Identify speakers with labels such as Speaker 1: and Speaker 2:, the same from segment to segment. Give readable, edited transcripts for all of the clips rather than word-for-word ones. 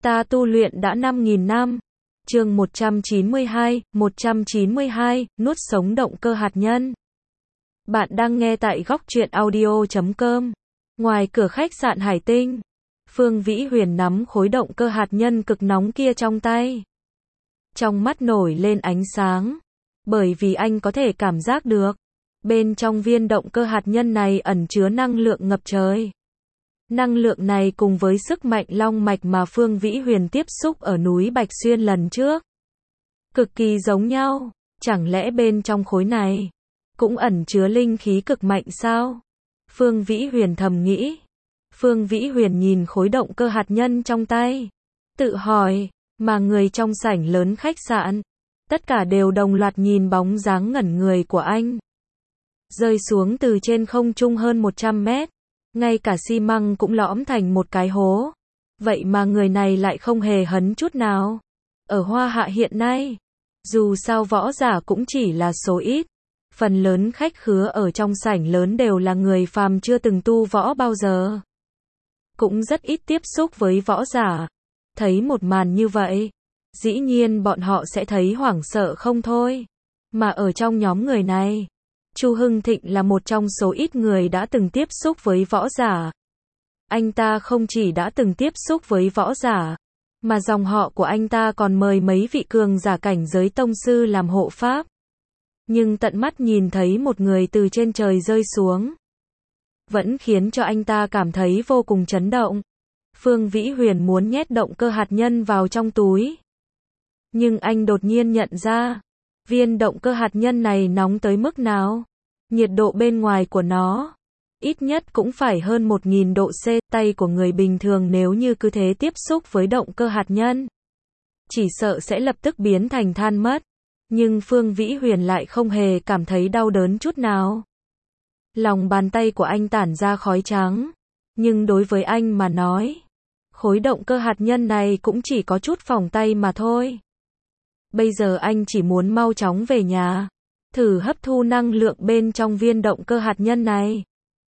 Speaker 1: Ta tu luyện đã 5.000 năm. Chương 192, nuốt sống động cơ hạt nhân. Bạn đang nghe tại góc truyện audio.com. Ngoài cửa khách sạn Hải Tinh, Phương Vĩ Huyền nắm khối động cơ hạt nhân cực nóng kia trong tay. Trong mắt nổi lên ánh sáng, bởi vì anh có thể cảm giác được, bên trong viên động cơ hạt nhân này ẩn chứa năng lượng ngập trời. Năng lượng này cùng với sức mạnh long mạch mà Phương Vĩ Huyền tiếp xúc ở núi Bạch Xuyên lần trước, cực kỳ giống nhau. Chẳng lẽ bên trong khối này cũng ẩn chứa linh khí cực mạnh sao? Phương Vĩ Huyền thầm nghĩ. Phương Vĩ Huyền nhìn khối động cơ hạt nhân trong tay, tự hỏi, mà người trong sảnh lớn khách sạn, tất cả đều đồng loạt nhìn bóng dáng ngẩn người của anh. Rơi xuống từ trên không trung hơn 100 mét, ngay cả xi măng cũng lõm thành một cái hố. Vậy mà người này lại không hề hấn chút nào. Ở Hoa Hạ hiện nay, dù sao võ giả cũng chỉ là số ít. Phần lớn khách khứa ở trong sảnh lớn đều là người phàm chưa từng tu võ bao giờ, cũng rất ít tiếp xúc với võ giả. Thấy một màn như vậy, dĩ nhiên bọn họ sẽ thấy hoảng sợ không thôi. Mà ở trong nhóm người này, Chu Hưng Thịnh là một trong số ít người đã từng tiếp xúc với võ giả. Anh ta không chỉ đã từng tiếp xúc với võ giả, mà dòng họ của anh ta còn mời mấy vị cường giả cảnh giới tông sư làm hộ pháp. Nhưng tận mắt nhìn thấy một người từ trên trời rơi xuống, vẫn khiến cho anh ta cảm thấy vô cùng chấn động. Phương Vĩ Huyền muốn nhét động cơ hạt nhân vào trong túi, nhưng anh đột nhiên nhận ra, viên động cơ hạt nhân này nóng tới mức nào. Nhiệt độ bên ngoài của nó, ít nhất cũng phải hơn 1.000 độ C. Tay của người bình thường nếu như cứ thế tiếp xúc với động cơ hạt nhân, chỉ sợ sẽ lập tức biến thành than mất. Nhưng Phương Vĩ Huyền lại không hề cảm thấy đau đớn chút nào. Lòng bàn tay của anh tản ra khói trắng, nhưng đối với anh mà nói, khối động cơ hạt nhân này cũng chỉ có chút phỏng tay mà thôi. Bây giờ anh chỉ muốn mau chóng về nhà, thử hấp thu năng lượng bên trong viên động cơ hạt nhân này.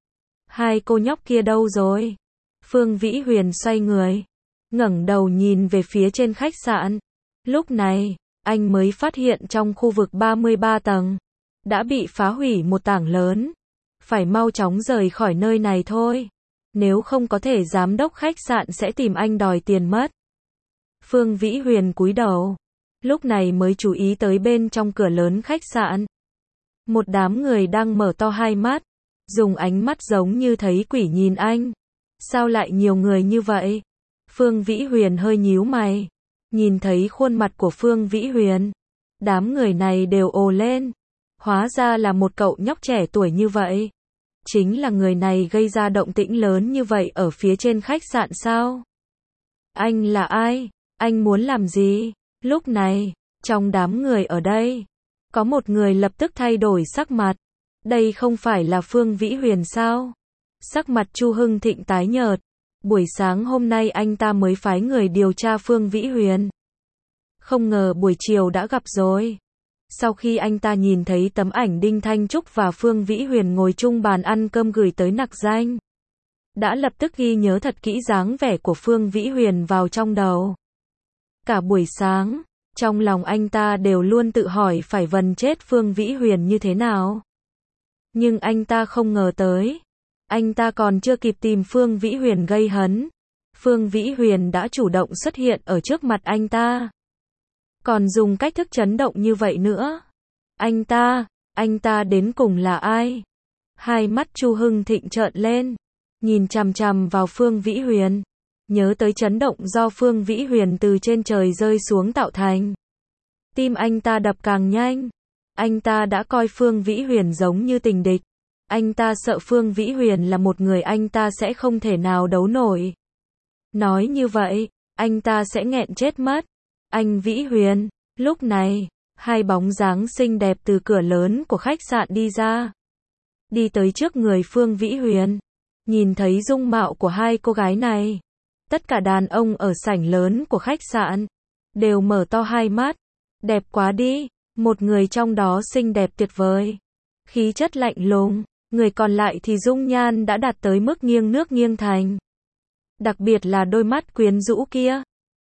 Speaker 1: Hai cô nhóc kia đâu rồi? Phương Vĩ Huyền xoay người, ngẩng đầu nhìn về phía trên khách sạn. Lúc này, anh mới phát hiện trong khu vực 33 tầng, đã bị phá hủy một tảng lớn. Phải mau chóng rời khỏi nơi này thôi. Nếu không có thể giám đốc khách sạn sẽ tìm anh đòi tiền mất. Phương Vĩ Huyền cúi đầu, lúc này mới chú ý tới bên trong cửa lớn khách sạn. Một đám người đang mở to hai mắt, dùng ánh mắt giống như thấy quỷ nhìn anh. Sao lại nhiều người như vậy? Phương Vĩ Huyền hơi nhíu mày. Nhìn thấy khuôn mặt của Phương Vĩ Huyền, đám người này đều ồ lên. Hóa ra là một cậu nhóc trẻ tuổi như vậy. Chính là người này gây ra động tĩnh lớn như vậy ở phía trên khách sạn sao? Anh là ai? Anh muốn làm gì? Lúc này, trong đám người ở đây, có một người lập tức thay đổi sắc mặt. Đây không phải là Phương Vĩ Huyền sao? Sắc mặt Chu Hưng Thịnh tái nhợt. Buổi sáng hôm nay anh ta mới phái người điều tra Phương Vĩ Huyền. Không ngờ buổi chiều đã gặp rồi. Sau khi anh ta nhìn thấy tấm ảnh Đinh Thanh Trúc và Phương Vĩ Huyền ngồi chung bàn ăn cơm gửi tới nặc danh, đã lập tức ghi nhớ thật kỹ dáng vẻ của Phương Vĩ Huyền vào trong đầu. Cả buổi sáng, trong lòng anh ta đều luôn tự hỏi phải vần chết Phương Vĩ Huyền như thế nào. Nhưng anh ta không ngờ tới, anh ta còn chưa kịp tìm Phương Vĩ Huyền gây hấn, Phương Vĩ Huyền đã chủ động xuất hiện ở trước mặt anh ta. Còn dùng cách thức chấn động như vậy nữa. Anh ta đến cùng là ai? Hai mắt Chu Hưng Thịnh trợn lên, nhìn chằm chằm vào Phương Vĩ Huyền, nhớ tới chấn động do Phương Vĩ Huyền từ trên trời rơi xuống tạo thành. Tim anh ta đập càng nhanh. Anh ta đã coi Phương Vĩ Huyền giống như tình địch. Anh ta sợ Phương Vĩ Huyền là một người anh ta sẽ không thể nào đấu nổi. Nói như vậy, anh ta sẽ nghẹn chết mất. Anh Vĩ Huyền. Lúc này, hai bóng dáng xinh đẹp từ cửa lớn của khách sạn đi ra, đi tới trước người Phương Vĩ Huyền. Nhìn thấy dung mạo của hai cô gái này, tất cả đàn ông ở sảnh lớn của khách sạn đều mở to hai mắt. Đẹp quá đi. Một người trong đó xinh đẹp tuyệt vời, khí chất lạnh lùng, người còn lại thì dung nhan đã đạt tới mức nghiêng nước nghiêng thành. Đặc biệt là đôi mắt quyến rũ kia,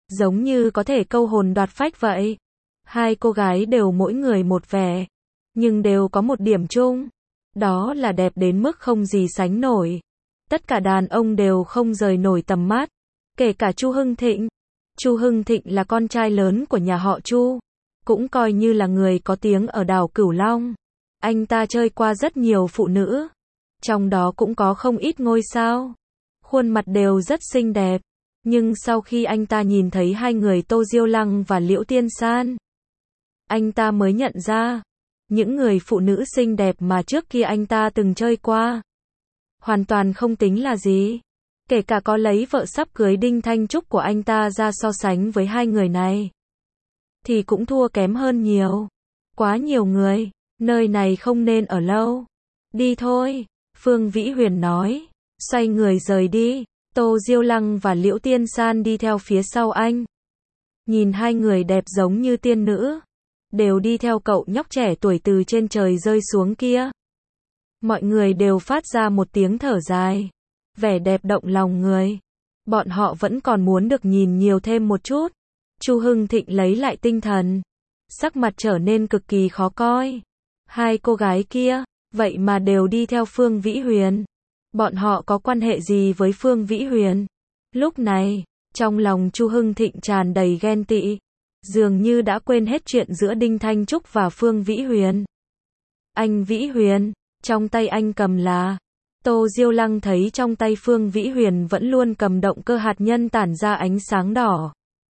Speaker 1: giống như có thể câu hồn đoạt phách vậy. Hai cô gái đều mỗi người một vẻ, nhưng đều có một điểm chung, đó là đẹp đến mức không gì sánh nổi. Tất cả đàn ông đều không rời nổi tầm mắt, kể cả Chu Hưng Thịnh. Chu Hưng Thịnh là con trai lớn của nhà họ Chu, cũng coi như là người có tiếng ở đảo Cửu Long. Anh ta chơi qua rất nhiều phụ nữ, trong đó cũng có không ít ngôi sao, khuôn mặt đều rất xinh đẹp. Nhưng sau khi anh ta nhìn thấy hai người Tô Diêu Lăng và Liễu Tiên San, anh ta mới nhận ra, những người phụ nữ xinh đẹp mà trước kia anh ta từng chơi qua, hoàn toàn không tính là gì. Kể cả có lấy vợ sắp cưới Đinh Thanh Trúc của anh ta ra so sánh với hai người này, thì cũng thua kém hơn nhiều. Quá nhiều người, nơi này không nên ở lâu. Đi thôi, Phương Vĩ Huyền nói, xoay người rời đi. Tô Diêu Lăng và Liễu Tiên San đi theo phía sau anh. Nhìn hai người đẹp giống như tiên nữ, đều đi theo cậu nhóc trẻ tuổi từ trên trời rơi xuống kia. Mọi người đều phát ra một tiếng thở dài, vẻ đẹp động lòng người. Bọn họ vẫn còn muốn được nhìn nhiều thêm một chút. Chu Hưng Thịnh lấy lại tinh thần, sắc mặt trở nên cực kỳ khó coi. Hai cô gái kia, vậy mà đều đi theo Phương Vĩ Huyền. Bọn họ có quan hệ gì với Phương Vĩ Huyền? Lúc này, trong lòng Chu Hưng Thịnh tràn đầy ghen tị, dường như đã quên hết chuyện giữa Đinh Thanh Trúc và Phương Vĩ Huyền. Anh Vĩ Huyền, trong tay anh cầm là... Tô Diêu Lăng thấy trong tay Phương Vĩ Huyền vẫn luôn cầm động cơ hạt nhân tản ra ánh sáng đỏ.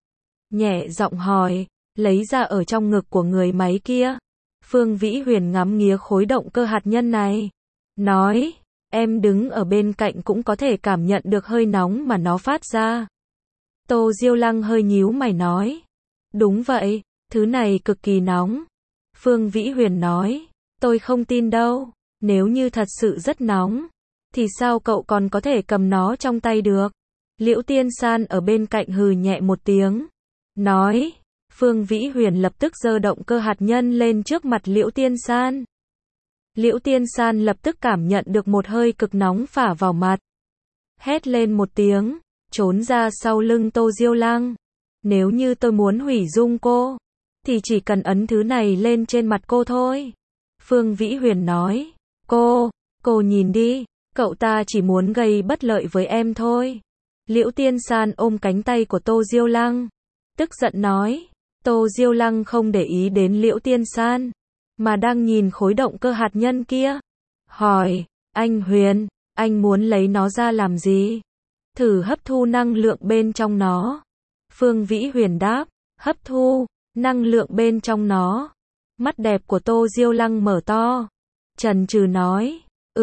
Speaker 1: Nhẹ giọng hỏi, lấy ra ở trong ngực của người máy kia. Phương Vĩ Huyền ngắm nghía khối động cơ hạt nhân này, nói, em đứng ở bên cạnh cũng có thể cảm nhận được hơi nóng mà nó phát ra. Tô Diêu Lăng hơi nhíu mày nói, đúng vậy, thứ này cực kỳ nóng. Phương Vĩ Huyền nói, tôi không tin đâu, nếu như thật sự rất nóng, thì sao cậu còn có thể cầm nó trong tay được? Liễu Tiên San ở bên cạnh hừ nhẹ một tiếng, nói, Phương Vĩ Huyền lập tức giơ động cơ hạt nhân lên trước mặt Liễu Tiên San. Liễu Tiên San lập tức cảm nhận được một hơi cực nóng phả vào mặt. Hét lên một tiếng, trốn ra sau lưng Tô Diêu Lăng. Nếu như tôi muốn hủy dung cô, thì chỉ cần ấn thứ này lên trên mặt cô thôi. Phương Vĩ Huyền nói, cô nhìn đi, cậu ta chỉ muốn gây bất lợi với em thôi. Liễu Tiên San ôm cánh tay của Tô Diêu Lăng, tức giận nói. Tô Diêu Lăng không để ý đến Liễu Tiên San, mà đang nhìn khối động cơ hạt nhân kia. Hỏi, anh Huyền, anh muốn lấy nó ra làm gì? Thử hấp thu năng lượng bên trong nó. Phương Vĩ Huyền đáp, hấp thu năng lượng bên trong nó. Mắt đẹp của Tô Diêu Lăng mở to, chần chừ nói,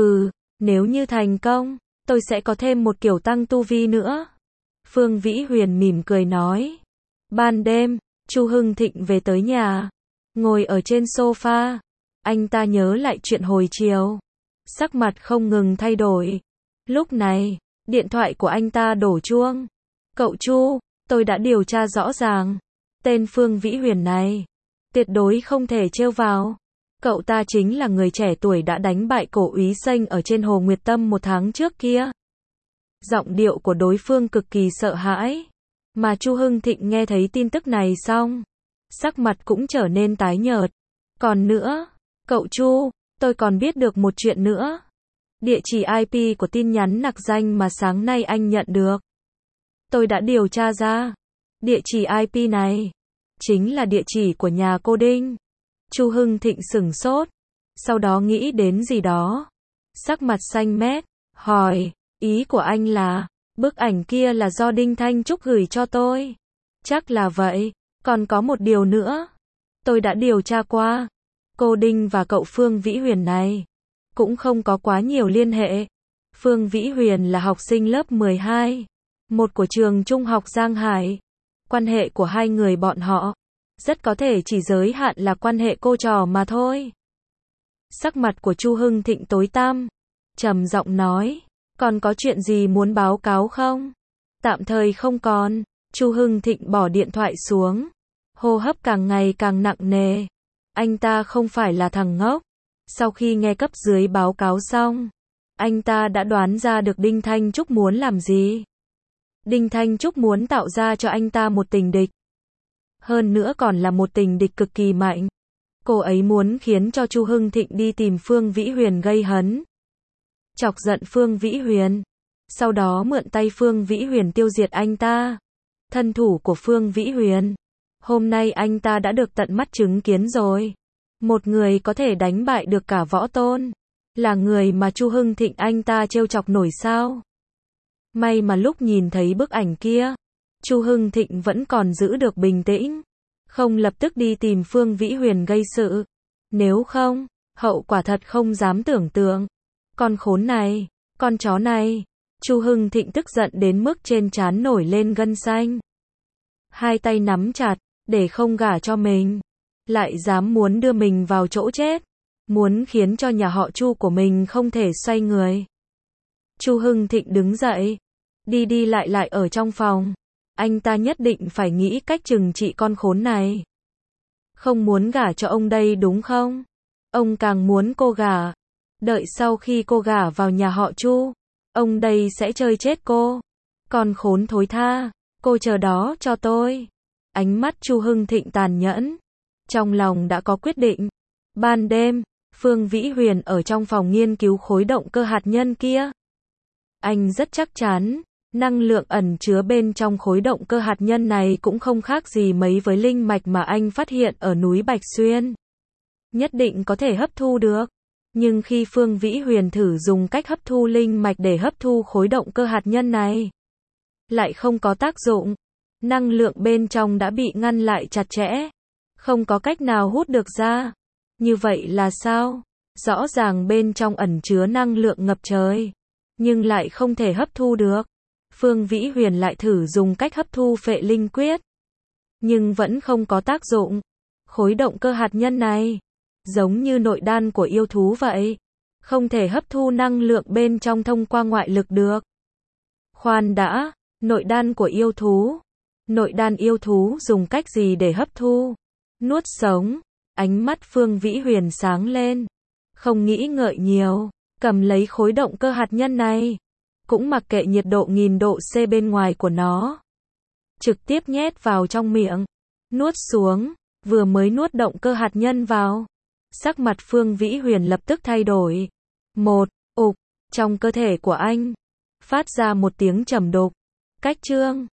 Speaker 1: nếu như thành công, tôi sẽ có thêm một kiểu tăng tu vi nữa. Phương Vĩ Huyền mỉm cười nói. Ban đêm, Chu Hưng Thịnh về tới nhà, ngồi ở trên sofa, anh ta nhớ lại chuyện hồi chiều, sắc mặt không ngừng thay đổi. Lúc này, điện thoại của anh ta đổ chuông. Cậu Chu, tôi đã điều tra rõ ràng, tên Phương Vĩ Huyền này, tuyệt đối không thể trêu vào. Cậu ta chính là người trẻ tuổi đã đánh bại Cổ Úy Xanh ở trên Hồ Nguyệt Tâm một tháng trước kia. Giọng điệu của đối phương cực kỳ sợ hãi. Mà Chu Hưng Thịnh nghe thấy tin tức này xong, sắc mặt cũng trở nên tái nhợt. Còn nữa, cậu Chu, tôi còn biết được một chuyện nữa. Địa chỉ IP của tin nhắn nặc danh mà sáng nay anh nhận được, tôi đã điều tra ra. Địa chỉ IP này chính là địa chỉ của nhà cô Đinh. Chu Hưng Thịnh sửng sốt, sau đó nghĩ đến gì đó, sắc mặt xanh mét, hỏi, ý của anh là, bức ảnh kia là do Đinh Thanh Trúc gửi cho tôi? Chắc là vậy, còn có một điều nữa, tôi đã điều tra qua, cô Đinh và cậu Phương Vĩ Huyền này cũng không có quá nhiều liên hệ. Phương Vĩ Huyền là học sinh lớp 12, một của trường trung học Giang Hải. Quan hệ của hai người bọn họ rất có thể chỉ giới hạn là quan hệ cô trò mà thôi. Sắc mặt của Chu Hưng Thịnh tối tăm, trầm giọng nói, còn có chuyện gì muốn báo cáo không? Tạm thời không còn. Chu Hưng Thịnh bỏ điện thoại xuống, hô hấp càng ngày càng nặng nề. Anh ta không phải là thằng ngốc. Sau khi nghe cấp dưới báo cáo xong, anh ta đã đoán ra được Đinh Thanh Trúc muốn làm gì. Đinh Thanh Trúc muốn tạo ra cho anh ta một tình địch. Hơn nữa còn là một tình địch cực kỳ mạnh. Cô ấy muốn khiến cho Chu Hưng Thịnh đi tìm Phương Vĩ Huyền gây hấn. Chọc giận Phương Vĩ Huyền. Sau đó mượn tay Phương Vĩ Huyền tiêu diệt anh ta. Thân thủ của Phương Vĩ Huyền. Hôm nay anh ta đã được tận mắt chứng kiến rồi. Một người có thể đánh bại được cả võ tôn. Là người mà Chu Hưng Thịnh anh ta trêu chọc nổi sao? May mà lúc nhìn thấy bức ảnh kia, Chu Hưng Thịnh vẫn còn giữ được bình tĩnh. Không lập tức đi tìm Phương Vĩ Huyền gây sự. Nếu không, hậu quả thật không dám tưởng tượng. Con khốn này, con chó này. Chu Hưng Thịnh tức giận đến mức trên trán nổi lên gân xanh. Hai tay nắm chặt, để không gả cho mình. Lại dám muốn đưa mình vào chỗ chết. Muốn khiến cho nhà họ Chu của mình không thể xoay người. Chu Hưng Thịnh đứng dậy. Đi đi lại lại ở trong phòng. Anh ta nhất định phải nghĩ cách trừng trị con khốn này. Không muốn gả cho ông đây đúng không? Ông càng muốn cô gả. Đợi sau khi cô gả vào nhà họ Chu, ông đây sẽ chơi chết cô. Con khốn thối tha, cô chờ đó cho tôi. Ánh mắt Chu Hưng Thịnh tàn nhẫn. Trong lòng đã có quyết định. Ban đêm, Phương Vĩ Huyền ở trong phòng nghiên cứu khối động cơ hạt nhân kia. Anh rất chắc chắn, năng lượng ẩn chứa bên trong khối động cơ hạt nhân này cũng không khác gì mấy với linh mạch mà anh phát hiện ở núi Bạch Xuyên. Nhất định có thể hấp thu được. Nhưng khi Phương Vĩ Huyền thử dùng cách hấp thu linh mạch để hấp thu khối động cơ hạt nhân này, lại không có tác dụng. Năng lượng bên trong đã bị ngăn lại chặt chẽ. Không có cách nào hút được ra. Như vậy là sao? Rõ ràng bên trong ẩn chứa năng lượng ngập trời. Nhưng lại không thể hấp thu được. Phương Vĩ Huyền lại thử dùng cách hấp thu phệ linh quyết. Nhưng vẫn không có tác dụng. Khối động cơ hạt nhân này, giống như nội đan của yêu thú vậy. Không thể hấp thu năng lượng bên trong thông qua ngoại lực được. Khoan đã, nội đan của yêu thú. Nội đan yêu thú dùng cách gì để hấp thu? Nuốt sống. Ánh mắt Phương Vĩ Huyền sáng lên. Không nghĩ ngợi nhiều, cầm lấy khối động cơ hạt nhân này. Cũng mặc kệ nhiệt độ 1000 độ C bên ngoài của nó. Trực tiếp nhét vào trong miệng. Nuốt xuống. Vừa mới nuốt động cơ hạt nhân vào, sắc mặt Phương Vĩ Huyền lập tức thay đổi. Ục, trong cơ thể của anh, phát ra một tiếng trầm đục. Cách chương